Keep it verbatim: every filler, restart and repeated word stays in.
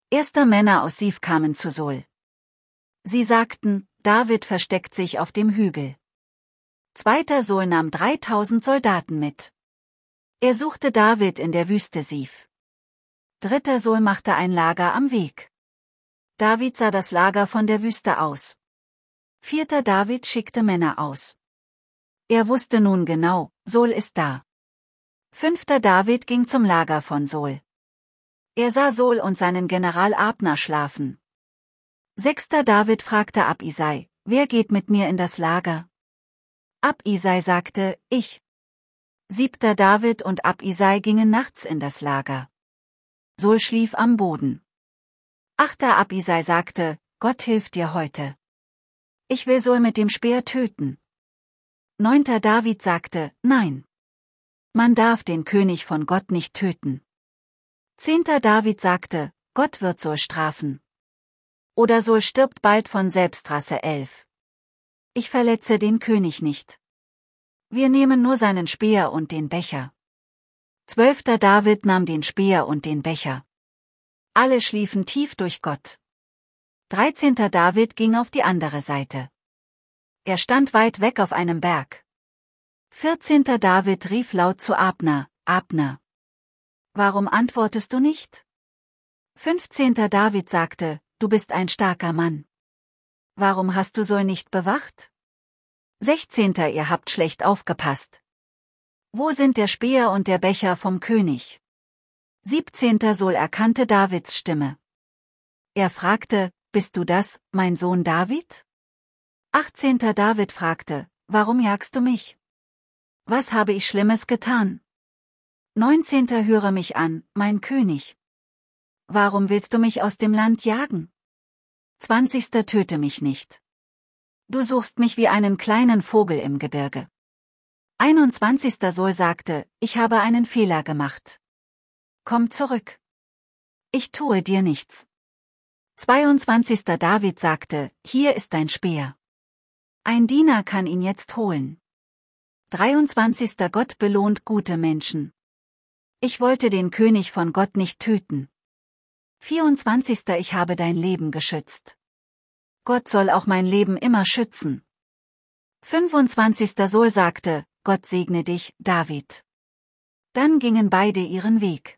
Erster Männer aus Sif kamen zu Saul. Sie sagten, David versteckt sich auf dem Hügel. Zweiter Saul nahm dreitausend Soldaten mit. Er suchte David in der Wüste Sif. Dritter Saul machte ein Lager am Weg. David sah das Lager von der Wüste aus. Vierter David schickte Männer aus. Er wusste nun genau, Saul ist da. Fünfter David ging zum Lager von Saul. Er sah Saul und seinen General Abner schlafen. Sechster David fragte Abisai, wer geht mit mir in das Lager? Abisai sagte, ich. Siebter David und Abisai gingen nachts in das Lager. Saul schlief am Boden. Achter Abisai sagte, Gott hilft dir heute. Ich will Saul mit dem Speer töten. Neunter David sagte, nein. Man darf den König von Gott nicht töten. Zehnter David sagte, Gott wird Saul strafen. Oder Saul stirbt bald von Selbstrasse. Elf. Ich verletze den König nicht. Wir nehmen nur seinen Speer und den Becher. Zwölfter David nahm den Speer und den Becher. Alle schliefen tief durch Gott. Dreizehnter David ging auf die andere Seite. Er stand weit weg auf einem Berg. Vierzehnter David rief laut zu Abner, Abner. Warum antwortest du nicht? Fünfzehnter David sagte, du bist ein starker Mann. Warum hast du Saul nicht bewacht? Sechzehnter Ihr habt schlecht aufgepasst. Wo sind der Speer und der Becher vom König? Siebzehnter Saul erkannte Davids Stimme. Er fragte, bist du das, mein Sohn David? Achtzehnter David fragte, warum jagst du mich? Was habe ich Schlimmes getan? Neunzehnter Höre mich an, mein König. Warum willst du mich aus dem Land jagen? Zwanzigster Töte mich nicht. Du suchst mich wie einen kleinen Vogel im Gebirge. Einundzwanzigster Saul sagte, ich habe einen Fehler gemacht. Komm zurück. Ich tue dir nichts. Zweiundzwanzigster David sagte, hier ist dein Speer. Ein Diener kann ihn jetzt holen. Dreiundzwanzigster Gott belohnt gute Menschen. Ich wollte den König von Gott nicht töten. vierundzwanzigster Ich habe dein Leben geschützt. Gott soll auch mein Leben immer schützen. fünfundzwanzigster Saul sagte, Gott segne dich, David. Dann gingen beide ihren Weg.